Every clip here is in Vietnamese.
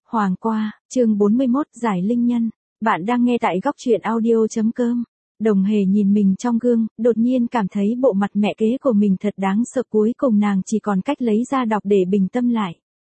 Hoàng qua, chương 41, giải linh nhân. Bạn đang nghe tại góc truyện audio.com. Đồng Hề nhìn mình trong gương, đột nhiên cảm thấy bộ mặt mẹ kế của mình thật đáng sợ, cuối cùng nàng chỉ còn cách lấy ra đọc để bình tâm lại.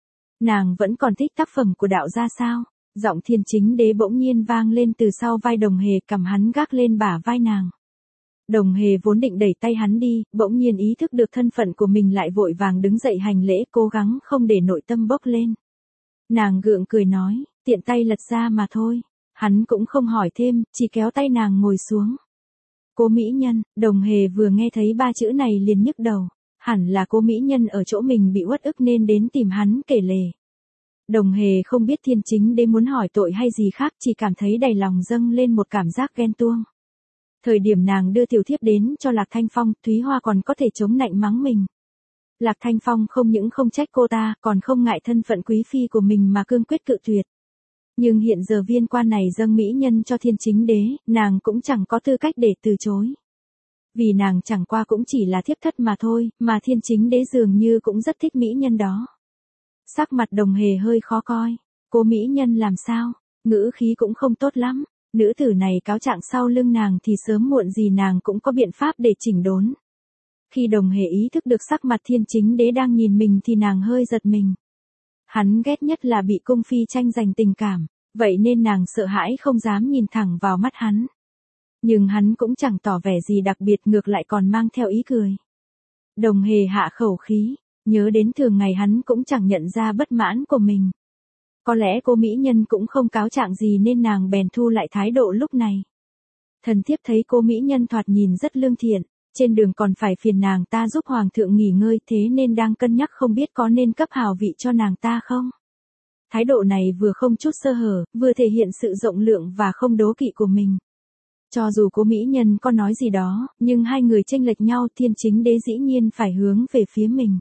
Nàng vẫn còn thích tác phẩm của đạo gia sao? Giọng Thiên Chính Đế bỗng nhiên vang lên từ sau vai Đồng Hề, cầm hắn gác lên bả vai nàng. Đồng Hề vốn định đẩy tay hắn đi, bỗng nhiên ý thức được thân phận của mình lại vội vàng đứng dậy hành lễ, cố gắng không để nội tâm bốc lên. Nàng gượng cười nói, tiện tay lật ra mà thôi. Hắn cũng không hỏi thêm, chỉ kéo tay nàng ngồi xuống. Cô mỹ nhân. Đồng Hề vừa nghe thấy ba chữ này liền nhức đầu. Hẳn là cô mỹ nhân ở chỗ mình bị uất ức nên đến tìm hắn kể lể. Đồng Hề không biết Thiên Chính Đế muốn hỏi tội hay gì khác, chỉ cảm thấy đầy lòng dâng lên một cảm giác ghen tuông. Thời điểm nàng đưa tiểu thiếp đến cho Lạc Thanh Phong, Thúy Hoa còn có thể chống nạnh mắng mình. Lạc Thanh Phong không những không trách cô ta, còn không ngại thân phận quý phi của mình mà cương quyết cự tuyệt. Nhưng hiện giờ viên quan này dâng mỹ nhân cho Thiên Chính Đế, nàng cũng chẳng có tư cách để từ chối. Vì nàng chẳng qua cũng chỉ là thiếp thất mà thôi, mà Thiên Chính Đế dường như cũng rất thích mỹ nhân đó. Sắc mặt Đồng Hề hơi khó coi. Cô mỹ nhân làm sao? Ngữ khí cũng không tốt lắm. Nữ tử này cáo trạng sau lưng nàng thì sớm muộn gì nàng cũng có biện pháp để chỉnh đốn. Khi Đồng Hề ý thức được sắc mặt Thiên Chính Đế đang nhìn mình thì nàng hơi giật mình. Hắn ghét nhất là bị cung phi tranh giành tình cảm, vậy nên nàng sợ hãi không dám nhìn thẳng vào mắt hắn. Nhưng hắn cũng chẳng tỏ vẻ gì đặc biệt, ngược lại còn mang theo ý cười. Đồng Hề hạ khẩu khí, nhớ đến thường ngày hắn cũng chẳng nhận ra bất mãn của mình. Có lẽ cô mỹ nhân cũng không cáo trạng gì nên nàng bèn thu lại thái độ lúc này. Thần thiếp thấy cô mỹ nhân thoạt nhìn rất lương thiện, trên đường còn phải phiền nàng ta giúp hoàng thượng nghỉ ngơi, thế nên đang cân nhắc không biết có nên cấp hào vị cho nàng ta không. Thái độ này vừa không chút sơ hở, vừa thể hiện sự rộng lượng và không đố kỵ của mình. Cho dù cô mỹ nhân có nói gì đó, nhưng hai người chênh lệch nhau, Thiên Chính Đế dĩ nhiên phải hướng về phía mình.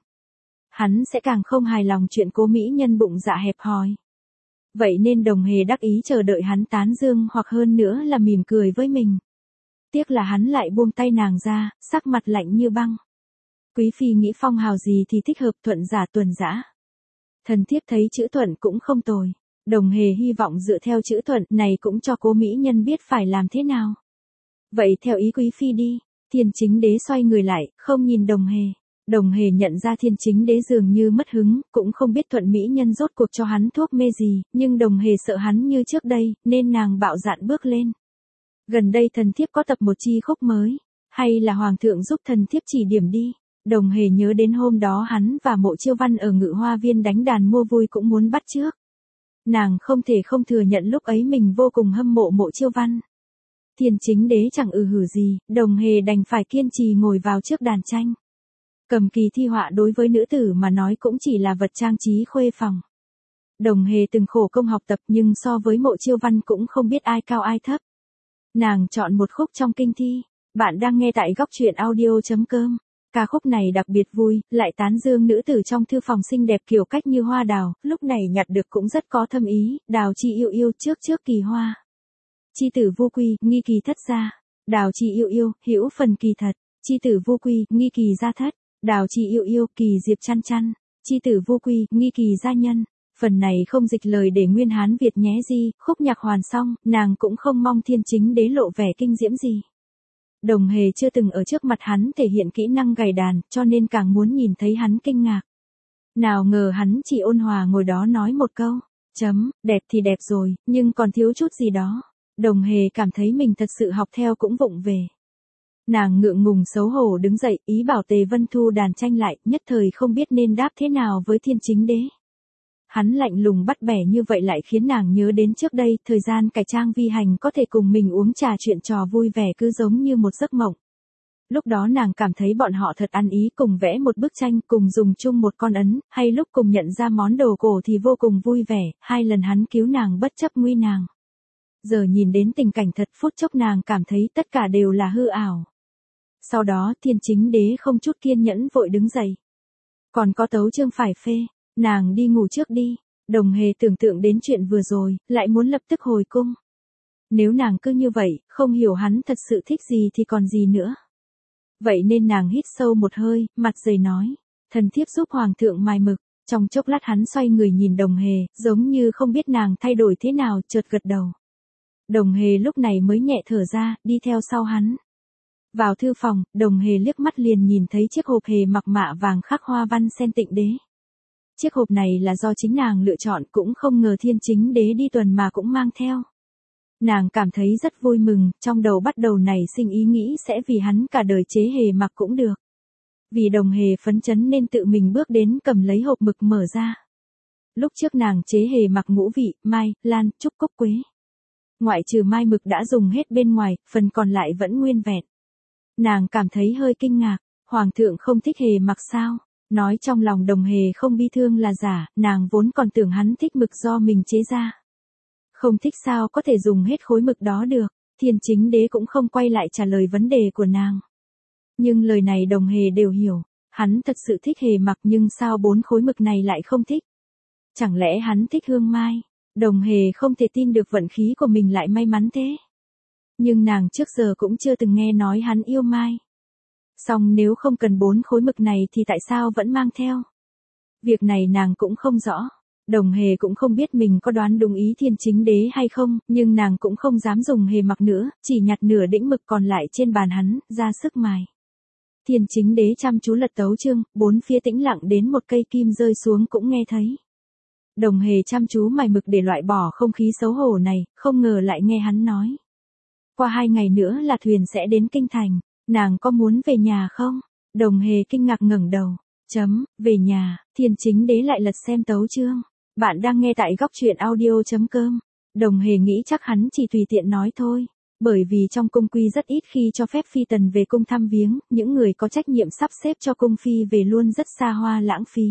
Hắn sẽ càng không hài lòng chuyện cô mỹ nhân bụng dạ hẹp hòi. Vậy nên Đồng Hề đắc ý chờ đợi hắn tán dương, hoặc hơn nữa là mỉm cười với mình. Tiếc là hắn lại buông tay nàng ra, sắc mặt lạnh như băng. Quý phi nghĩ phong hào gì thì thích hợp, thuận giả tuần dã. Thần thiếp thấy chữ thuận cũng không tồi. Đồng Hề hy vọng dựa theo chữ thuận này cũng cho cô mỹ nhân biết phải làm thế nào. Vậy theo ý quý phi đi. Thiên Chính Đế xoay người lại, không nhìn Đồng Hề. Đồng Hề nhận ra Thiên Chính Đế dường như mất hứng, cũng không biết thuận mỹ nhân rốt cuộc cho hắn thuốc mê gì, nhưng Đồng Hề sợ hắn như trước đây, nên nàng bạo dạn bước lên. Gần đây thần thiếp có tập một chi khúc mới, hay là hoàng thượng giúp thần thiếp chỉ điểm đi. Đồng Hề nhớ đến hôm đó hắn và Mộ Chiêu Văn ở Ngự Hoa Viên đánh đàn mua vui cũng muốn bắt chước. Nàng không thể không thừa nhận lúc ấy mình vô cùng hâm mộ Mộ Chiêu Văn. Thiên Chính Đế chẳng hử gì, Đồng Hề đành phải kiên trì ngồi vào trước đàn tranh. Cầm kỳ thi họa đối với nữ tử mà nói cũng chỉ là vật trang trí khuê phòng. Đồng Hề từng khổ công học tập nhưng so với Mộ Chiêu Văn cũng không biết ai cao ai thấp. Nàng chọn một khúc trong kinh thi. Bạn đang nghe tại góc truyện audio.com. Ca khúc này đặc biệt vui, lại tán dương nữ tử trong thư phòng xinh đẹp kiểu cách như hoa đào, lúc này nhặt được cũng rất có thâm ý. Đào chi yêu yêu, trước trước kỳ hoa. Chi tử vô quy, nghi kỳ thất gia. Đào chi yêu yêu, hữu phần kỳ thật. Chi tử vô quy, nghi kỳ gia thất. Đào chi yêu yêu, kỳ diệp chăn chăn. Chi tử vô quy, nghi kỳ gia nhân. Phần này không dịch lời để nguyên Hán Việt nhé gì, khúc nhạc hoàn xong, nàng cũng không mong Thiên Chính Đế lộ vẻ kinh diễm gì. Đồng Hề chưa từng ở trước mặt hắn thể hiện kỹ năng gảy đàn, cho nên càng muốn nhìn thấy hắn kinh ngạc. Nào ngờ hắn chỉ ôn hòa ngồi đó nói một câu, đẹp thì đẹp rồi, nhưng còn thiếu chút gì đó. Đồng Hề cảm thấy mình thật sự học theo cũng vụng về. Nàng ngượng ngùng xấu hổ đứng dậy, ý bảo Tề Vân thu đàn tranh lại, nhất thời không biết nên đáp thế nào với Thiên Chính Đế. Hắn lạnh lùng bắt bẻ như vậy lại khiến nàng nhớ đến trước đây, thời gian cải trang vi hành có thể cùng mình uống trà chuyện trò vui vẻ cứ giống như một giấc mộng. Lúc đó nàng cảm thấy bọn họ thật ăn ý, cùng vẽ một bức tranh, cùng dùng chung một con ấn, hay lúc cùng nhận ra món đồ cổ thì vô cùng vui vẻ, 2 lần hắn cứu nàng bất chấp nguy nàng. Giờ nhìn đến tình cảnh thật phút chốc nàng cảm thấy tất cả đều là hư ảo. Sau đó Thiên Chính Đế không chút kiên nhẫn vội đứng dậy. Còn có tấu chương phải phê. Nàng đi ngủ trước đi. Đồng Hề tưởng tượng đến chuyện vừa rồi, lại muốn lập tức hồi cung. Nếu nàng cứ như vậy, không hiểu hắn thật sự thích gì thì còn gì nữa. Vậy nên nàng hít sâu một hơi, mặt dày nói. Thần thiếp giúp hoàng thượng mài mực. Trong chốc lát hắn xoay người nhìn Đồng Hề, giống như không biết nàng thay đổi thế nào, chợt gật đầu. Đồng Hề lúc này mới nhẹ thở ra, đi theo sau hắn. Vào thư phòng, Đồng Hề liếc mắt liền nhìn thấy chiếc hộp hề mặc mạ vàng khắc hoa văn sen tịnh đế. Chiếc hộp này là do chính nàng lựa chọn, cũng không ngờ Thiên Chính Đế đi tuần mà cũng mang theo. Nàng cảm thấy rất vui mừng, trong đầu bắt đầu nảy sinh ý nghĩ sẽ vì hắn cả đời chế hề mặc cũng được. Vì Đồng Hề phấn chấn nên tự mình bước đến cầm lấy hộp mực mở ra. Lúc trước nàng chế hề mặc ngũ vị, mai, lan, trúc cúc quế. Ngoại trừ mai mực đã dùng hết bên ngoài, phần còn lại vẫn nguyên vẹn. Nàng cảm thấy hơi kinh ngạc, Hoàng thượng không thích hề mặc sao? Nói trong lòng Đồng Hề không bi thương là giả, nàng vốn còn tưởng hắn thích mực do mình chế ra. Không thích sao có thể dùng hết khối mực đó được, Thiên Chính Đế cũng không quay lại trả lời vấn đề của nàng. Nhưng lời này Đồng Hề đều hiểu, hắn thật sự thích hề mặc nhưng sao 4 khối mực này lại không thích? Chẳng lẽ hắn thích hương mai? Đồng Hề không thể tin được vận khí của mình lại may mắn thế. Nhưng nàng trước giờ cũng chưa từng nghe nói hắn yêu mai. Song nếu không cần 4 khối mực này thì tại sao vẫn mang theo? Việc này nàng cũng không rõ. Đồng Hề cũng không biết mình có đoán đúng ý Thiên Chính Đế hay không, nhưng nàng cũng không dám dùng hề mặc nữa, chỉ nhặt nửa đĩnh mực còn lại trên bàn hắn, ra sức mài. Thiên Chính Đế chăm chú lật tấu chương, 4 phía tĩnh lặng đến một cây kim rơi xuống cũng nghe thấy. Đồng Hề chăm chú mài mực để loại bỏ không khí xấu hổ này, không ngờ lại nghe hắn nói. Qua 2 ngày nữa là thuyền sẽ đến Kinh Thành, nàng có muốn về nhà không? Đồng Hề kinh ngạc ngẩng đầu. Về nhà, Thiên Chính Đế lại lật xem tấu chương. Bạn đang nghe tại góc truyện audio.com. Đồng Hề nghĩ chắc hắn chỉ tùy tiện nói thôi. Bởi vì trong cung quy rất ít khi cho phép phi tần về cung thăm viếng, những người có trách nhiệm sắp xếp cho cung phi về luôn rất xa hoa lãng phí.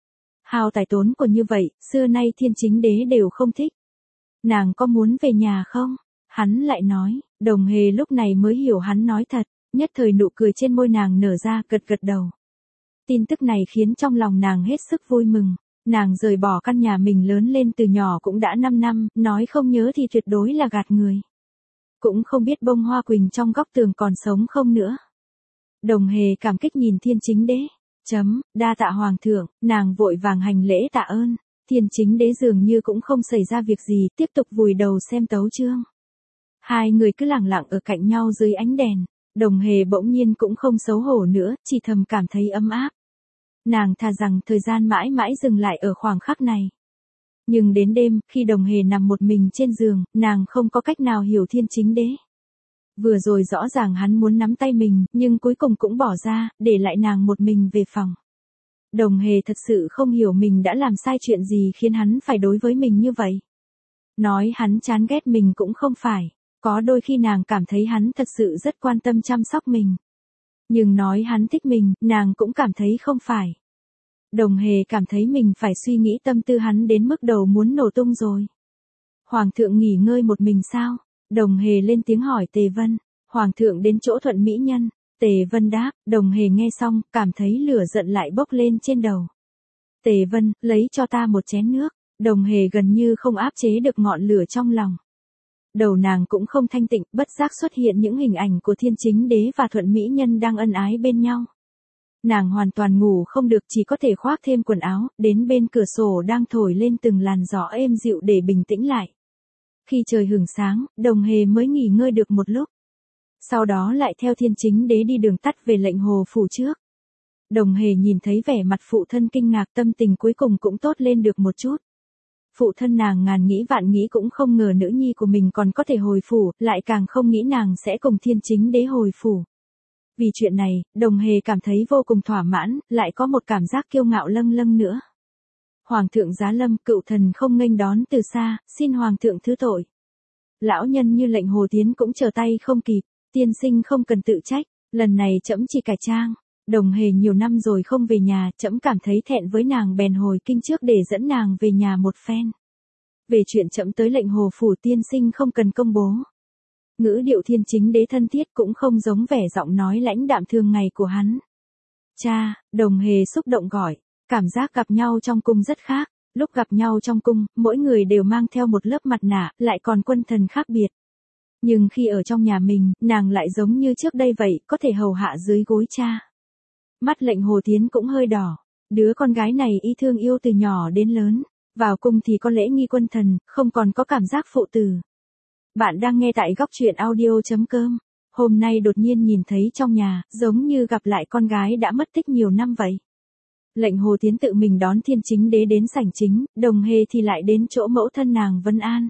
Hao tài tốn của như vậy, xưa nay Thiên Chính Đế đều không thích. Nàng có muốn về nhà không? Hắn lại nói, Đồng Hề lúc này mới hiểu hắn nói thật, nhất thời nụ cười trên môi nàng nở ra, gật gật đầu. Tin tức này khiến trong lòng nàng hết sức vui mừng. Nàng rời bỏ căn nhà mình lớn lên từ nhỏ cũng đã 5 năm, nói không nhớ thì tuyệt đối là gạt người. Cũng không biết bông hoa quỳnh trong góc tường còn sống không nữa. Đồng Hề cảm kích nhìn Thiên Chính Đế. Đa tạ Hoàng thượng, nàng vội vàng hành lễ tạ ơn. Thiên Chính Đế dường như cũng không xảy ra việc gì, tiếp tục vùi đầu xem tấu chương. Hai người cứ lặng lặng ở cạnh nhau dưới ánh đèn. Đồng Hề bỗng nhiên cũng không xấu hổ nữa, chỉ thầm cảm thấy ấm áp. Nàng thà rằng thời gian mãi mãi dừng lại ở khoảng khắc này. Nhưng đến đêm, khi Đồng Hề nằm một mình trên giường, nàng không có cách nào hiểu Thiên Chính Đế. Vừa rồi rõ ràng hắn muốn nắm tay mình, nhưng cuối cùng cũng bỏ ra, để lại nàng một mình về phòng. Đồng Hề thật sự không hiểu mình đã làm sai chuyện gì khiến hắn phải đối với mình như vậy. Nói hắn chán ghét mình cũng không phải. Có đôi khi nàng cảm thấy hắn thật sự rất quan tâm chăm sóc mình. Nhưng nói hắn thích mình, nàng cũng cảm thấy không phải. Đồng Hề cảm thấy mình phải suy nghĩ tâm tư hắn đến mức đầu muốn nổ tung rồi. Hoàng thượng nghỉ ngơi một mình sao? Đồng Hề lên tiếng hỏi Tề Vân. Hoàng thượng đến chỗ Thuận Mỹ Nhân. Tề Vân đáp, Đồng Hề nghe xong, cảm thấy lửa giận lại bốc lên trên đầu. Tề Vân, lấy cho ta một chén nước. Đồng Hề gần như không áp chế được ngọn lửa trong lòng. Đầu nàng cũng không thanh tịnh, bất giác xuất hiện những hình ảnh của Thiên Chính Đế và Thuận Mỹ Nhân đang ân ái bên nhau. Nàng hoàn toàn ngủ không được, chỉ có thể khoác thêm quần áo, đến bên cửa sổ đang thổi lên từng làn gió êm dịu để bình tĩnh lại. Khi trời hửng sáng, Đồng Hề mới nghỉ ngơi được một lúc. Sau đó lại theo Thiên Chính Đế đi đường tắt về Lệnh Hồ phủ trước. Đồng Hề nhìn thấy vẻ mặt phụ thân kinh ngạc, tâm tình cuối cùng cũng tốt lên được một chút. Phụ thân nàng ngàn nghĩ vạn nghĩ cũng không ngờ nữ nhi của mình còn có thể hồi phủ, lại càng không nghĩ nàng sẽ cùng Thiên Chính Đế hồi phủ. Vì chuyện này, Đồng Hề cảm thấy vô cùng thỏa mãn, lại có một cảm giác kiêu ngạo lâng lâng nữa. Hoàng thượng giá lâm, cựu thần không nghênh đón từ xa, xin Hoàng thượng thứ tội. Lão nhân như Lệnh Hồ Tiến cũng trở tay không kịp, tiên sinh không cần tự trách, lần này trẫm chỉ cải trang. Đồng Hề nhiều năm rồi không về nhà, trẫm cảm thấy thẹn với nàng bèn hồi kinh trước để dẫn nàng về nhà một phen. Về chuyện trẫm tới Lệnh Hồ phủ tiên sinh không cần công bố. Ngữ điệu Thiên Chính Đế thân thiết cũng không giống vẻ giọng nói lãnh đạm thường ngày của hắn. Cha, Đồng Hề xúc động gọi, cảm giác gặp nhau trong cung rất khác. Lúc gặp nhau trong cung, mỗi người đều mang theo một lớp mặt nạ, lại còn quân thần khác biệt. Nhưng khi ở trong nhà mình, nàng lại giống như trước đây vậy, có thể hầu hạ dưới gối cha. Mắt Lệnh Hồ Tiến cũng hơi đỏ. Đứa con gái này y thương yêu từ nhỏ đến lớn, vào cung thì có lễ nghi quân thần, không còn có cảm giác phụ tử. Bạn đang nghe tại góc truyện audio.com. Hôm nay đột nhiên nhìn thấy trong nhà, giống như gặp lại con gái đã mất tích nhiều năm vậy. Lệnh Hồ Tiến tự mình đón Thiên Chính Đế đến sảnh chính, Đồng Hề thì lại đến chỗ mẫu thân nàng Vân An.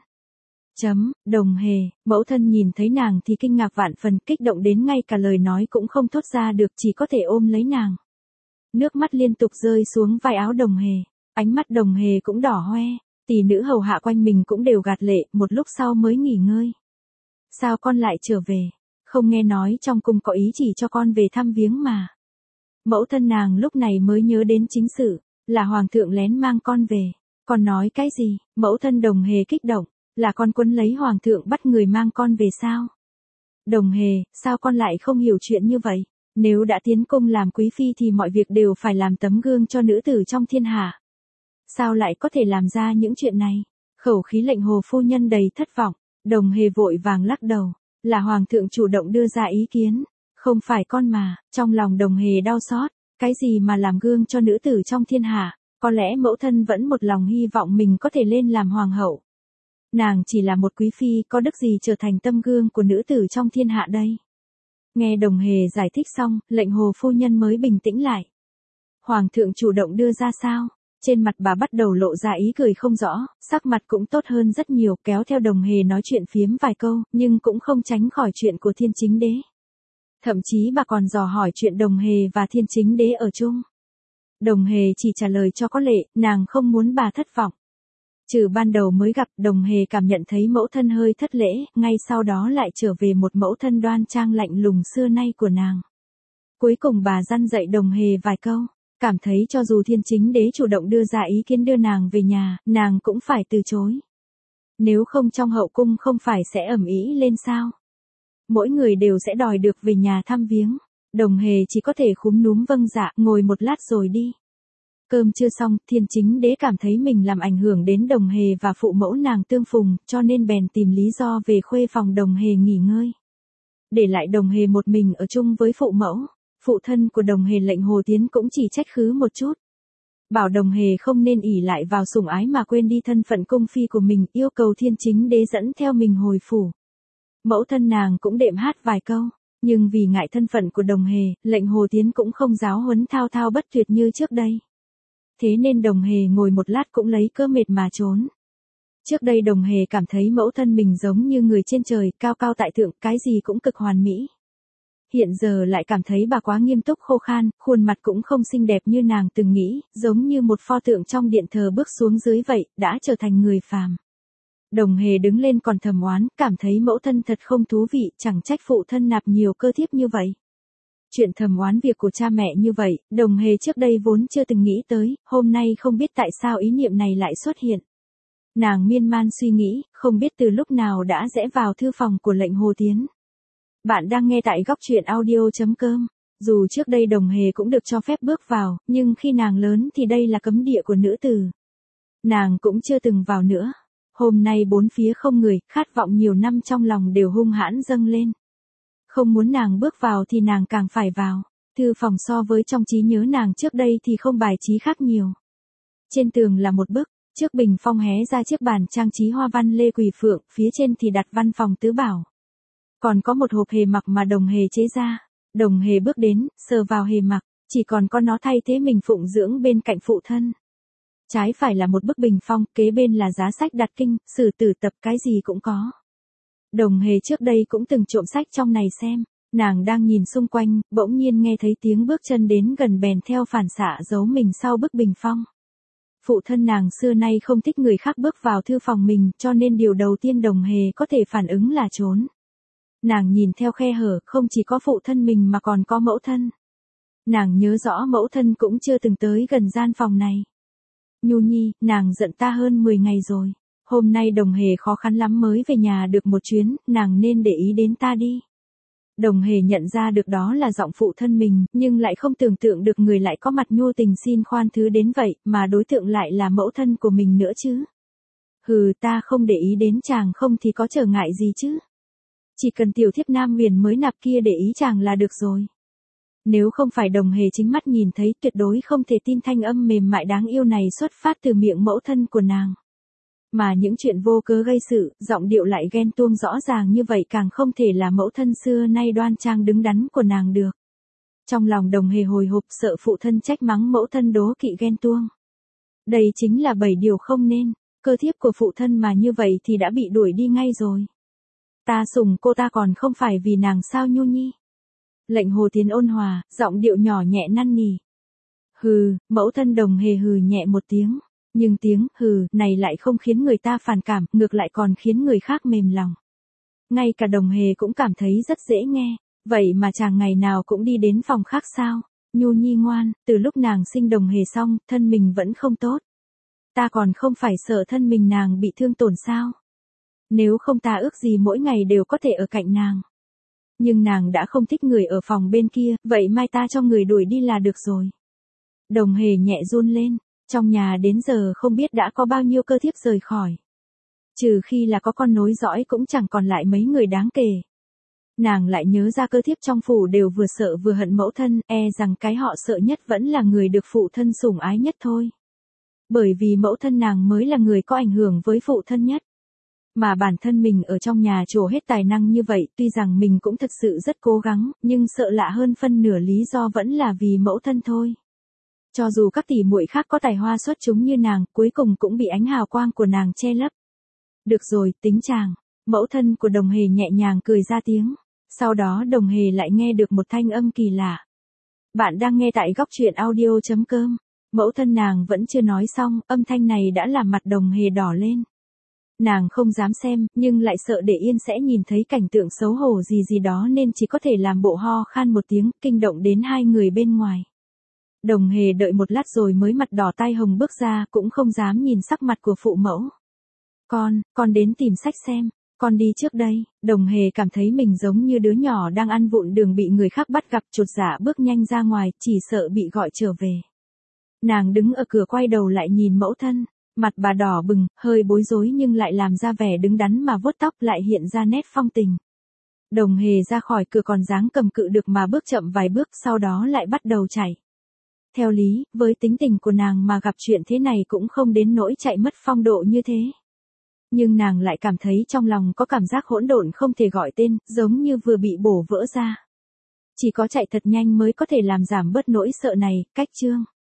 Đồng Hề, mẫu thân nhìn thấy nàng thì kinh ngạc vạn phần, kích động đến ngay cả lời nói cũng không thốt ra được, chỉ có thể ôm lấy nàng. Nước mắt liên tục rơi xuống vai áo Đồng Hề, ánh mắt Đồng Hề cũng đỏ hoe, tỷ nữ hầu hạ quanh mình cũng đều gạt lệ, một lúc sau mới nghỉ ngơi. Sao con lại trở về? Không nghe nói trong cung có ý chỉ cho con về thăm viếng mà. Mẫu thân nàng lúc này mới nhớ đến chính sự, là hoàng thượng lén mang con về. Con nói cái gì? Mẫu thân Đồng Hề kích động, là con quấn lấy hoàng thượng bắt người mang con về sao? Đồng Hề, sao con lại không hiểu chuyện như vậy? Nếu đã tiến cung làm quý phi thì mọi việc đều phải làm tấm gương cho nữ tử trong thiên hạ. Sao lại có thể làm ra những chuyện này? Khẩu khí Lệnh Hồ phu nhân đầy thất vọng. Đồng Hề vội vàng lắc đầu, là hoàng thượng chủ động đưa ra ý kiến, không phải con mà. Trong lòng Đồng Hề đau xót, cái gì mà làm gương cho nữ tử trong thiên hạ, có lẽ mẫu thân vẫn một lòng hy vọng mình có thể lên làm hoàng hậu. Nàng chỉ là một quý phi, có đức gì trở thành tâm gương của nữ tử trong thiên hạ đây? Nghe Đồng Hề giải thích xong, Lệnh Hồ phu nhân mới bình tĩnh lại. Hoàng thượng chủ động đưa ra sao? Trên mặt bà bắt đầu lộ ra ý cười không rõ, sắc mặt cũng tốt hơn rất nhiều, kéo theo Đồng Hề nói chuyện phiếm vài câu, nhưng cũng không tránh khỏi chuyện của Thiên Chính Đế. Thậm chí bà còn dò hỏi chuyện Đồng Hề và Thiên Chính Đế ở chung. Đồng Hề chỉ trả lời cho có lệ, nàng không muốn bà thất vọng. Trừ ban đầu mới gặp, Đồng Hề cảm nhận thấy mẫu thân hơi thất lễ, ngay sau đó lại trở về một mẫu thân đoan trang lạnh lùng xưa nay của nàng. Cuối cùng bà dặn dạy Đồng Hề vài câu, cảm thấy cho dù Thiên Chính Đế chủ động đưa ra ý kiến đưa nàng về nhà, nàng cũng phải từ chối. Nếu không trong hậu cung không phải sẽ ầm ĩ lên sao? Mỗi người đều sẽ đòi được về nhà thăm viếng. Đồng Hề chỉ có thể khúm núm vâng dạ, ngồi một lát rồi đi. Cơm chưa xong, Thiên Chính Đế cảm thấy mình làm ảnh hưởng đến Đồng Hề và phụ mẫu nàng tương phùng, cho nên bèn tìm lý do về khuê phòng Đồng Hề nghỉ ngơi. Để lại Đồng Hề một mình ở chung với phụ mẫu. Phụ thân của Đồng Hề Lệnh Hồ Tiến cũng chỉ trách khứ một chút. Bảo Đồng Hề không nên ỷ lại vào sủng ái mà quên đi thân phận cung phi của mình, yêu cầu Thiên Chính Đế dẫn theo mình hồi phủ. Mẫu thân nàng cũng đệm hát vài câu, nhưng vì ngại thân phận của Đồng Hề, Lệnh Hồ Tiến cũng không giáo huấn thao thao bất tuyệt như trước đây. Thế nên Đồng Hề ngồi một lát cũng lấy cớ mệt mà trốn. Trước đây Đồng Hề cảm thấy mẫu thân mình giống như người trên trời, cao cao tại thượng, cái gì cũng cực hoàn mỹ. Hiện giờ lại cảm thấy bà quá nghiêm túc khô khan, khuôn mặt cũng không xinh đẹp như nàng từng nghĩ, giống như một pho tượng trong điện thờ bước xuống dưới vậy, đã trở thành người phàm. Đồng Hề đứng lên còn thầm oán, cảm thấy mẫu thân thật không thú vị, chẳng trách phụ thân nạp nhiều cơ thiếp như vậy. Chuyện thầm oán việc của cha mẹ như vậy, Đồng Hề trước đây vốn chưa từng nghĩ tới, hôm nay không biết tại sao ý niệm này lại xuất hiện. Nàng miên man suy nghĩ, không biết từ lúc nào đã rẽ vào thư phòng của Lệnh Hồ Tiến. Bạn đang nghe tại góc truyện audio.com. Dù trước đây Đồng Hề cũng được cho phép bước vào, nhưng khi nàng lớn thì đây là cấm địa của nữ tử. Nàng cũng chưa từng vào nữa. Hôm nay bốn phía không người, khát vọng nhiều năm trong lòng đều hung hãn dâng lên. Không muốn nàng bước vào thì nàng càng phải vào. Thư phòng so với trong trí nhớ nàng trước đây thì không bài trí khác nhiều. Trên tường là một bức, trước bình phong hé ra chiếc bàn trang trí hoa văn lê quỳ phượng, phía trên thì đặt văn phòng tứ bảo. Còn có một hộp hề mặc mà Đồng Hề chế ra. Đồng Hề bước đến, sờ vào hề mặc, chỉ còn có nó thay thế mình phụng dưỡng bên cạnh phụ thân. Trái phải là một bức bình phong, kế bên là giá sách đặt kinh, sử tử tập, cái gì cũng có. Đồng Hề trước đây cũng từng trộm sách trong này xem, nàng đang nhìn xung quanh, bỗng nhiên nghe thấy tiếng bước chân đến gần bèn theo phản xạ giấu mình sau bức bình phong. Phụ thân nàng xưa nay không thích người khác bước vào thư phòng mình, cho nên điều đầu tiên Đồng Hề có thể phản ứng là trốn. Nàng nhìn theo khe hở, không chỉ có phụ thân mình mà còn có mẫu thân. Nàng nhớ rõ mẫu thân cũng chưa từng tới gần gian phòng này. Nhu Nhi, nàng giận ta hơn 10 ngày rồi. Hôm nay Đồng Hề khó khăn lắm mới về nhà được một chuyến, nàng nên để ý đến ta đi. Đồng Hề nhận ra được đó là giọng phụ thân mình, nhưng lại không tưởng tượng được người lại có mặt nhu tình xin khoan thứ đến vậy, mà đối tượng lại là mẫu thân của mình nữa chứ. Hừ, ta không để ý đến chàng không thì có trở ngại gì chứ. Chỉ cần tiểu thiếp Nam Huyền mới nạp kia để ý chàng là được rồi. Nếu không phải Đồng Hề chính mắt nhìn thấy, tuyệt đối không thể tin thanh âm mềm mại đáng yêu này xuất phát từ miệng mẫu thân của nàng. Mà những chuyện vô cớ gây sự, giọng điệu lại ghen tuông rõ ràng như vậy càng không thể là mẫu thân xưa nay đoan trang đứng đắn của nàng được. Trong lòng Đồng Hề hồi hộp, sợ phụ thân trách mắng mẫu thân đố kỵ ghen tuông. Đây chính là 7 điều không nên, cơ thiếp của phụ thân mà như vậy thì đã bị đuổi đi ngay rồi. Ta sủng cô ta còn không phải vì nàng sao Nhu Nhi? Lệnh Hồ Tiến ôn hòa, giọng điệu nhỏ nhẹ năn nỉ. Hừ, mẫu thân Đồng Hề hừ nhẹ một tiếng. Nhưng tiếng hừ này lại không khiến người ta phản cảm, ngược lại còn khiến người khác mềm lòng. Ngay cả Đồng Hề cũng cảm thấy rất dễ nghe. Vậy mà chàng ngày nào cũng đi đến phòng khác sao? Nhu Nhi ngoan, từ lúc nàng sinh Đồng Hề xong, thân mình vẫn không tốt. Ta còn không phải sợ thân mình nàng bị thương tổn sao? Nếu không ta ước gì mỗi ngày đều có thể ở cạnh nàng. Nhưng nàng đã không thích người ở phòng bên kia, vậy mai ta cho người đuổi đi là được rồi. Đồng Hề nhẹ run lên, trong nhà đến giờ không biết đã có bao nhiêu cơ thiếp rời khỏi. Trừ khi là có con nối dõi cũng chẳng còn lại mấy người đáng kể. Nàng lại nhớ ra cơ thiếp trong phủ đều vừa sợ vừa hận mẫu thân, rằng cái họ sợ nhất vẫn là người được phụ thân sủng ái nhất thôi. Bởi vì mẫu thân nàng mới là người có ảnh hưởng với phụ thân nhất. Mà bản thân mình ở trong nhà trổ hết tài năng như vậy, tuy rằng mình cũng thật sự rất cố gắng, nhưng sợ lạ hơn phân nửa lý do vẫn là vì mẫu thân thôi. Cho dù các tỷ muội khác có tài hoa xuất chúng như nàng, cuối cùng cũng bị ánh hào quang của nàng che lấp. Được rồi, tính chàng. Mẫu thân của Đồng Hề nhẹ nhàng cười ra tiếng. Sau đó Đồng Hề lại nghe được một thanh âm kỳ lạ. Bạn đang nghe tại góc truyện audio.com. Mẫu thân nàng vẫn chưa nói xong, âm thanh này đã làm mặt Đồng Hề đỏ lên. Nàng không dám xem, nhưng lại sợ để yên sẽ nhìn thấy cảnh tượng xấu hổ gì đó nên chỉ có thể làm bộ ho khan một tiếng, kinh động đến hai người bên ngoài. Đồng Hề đợi một lát rồi mới mặt đỏ tai hồng bước ra, cũng không dám nhìn sắc mặt của phụ mẫu. Con đến tìm sách xem, con đi trước đây. Đồng Hề cảm thấy mình giống như đứa nhỏ đang ăn vụng đường bị người khác bắt gặp, chột dạ bước nhanh ra ngoài, chỉ sợ bị gọi trở về. Nàng đứng ở cửa quay đầu lại nhìn mẫu thân, mặt bà đỏ bừng, hơi bối rối nhưng lại làm ra vẻ đứng đắn mà vuốt tóc lại hiện ra nét phong tình. Đồng Hề ra khỏi cửa còn dáng cầm cự được mà bước chậm vài bước, sau đó lại bắt đầu chạy. Theo lý, với tính tình của nàng mà gặp chuyện thế này cũng không đến nỗi chạy mất phong độ như thế. Nhưng nàng lại cảm thấy trong lòng có cảm giác hỗn độn không thể gọi tên, giống như vừa bị bổ vỡ ra. Chỉ có chạy thật nhanh mới có thể làm giảm bớt nỗi sợ này, cách chương.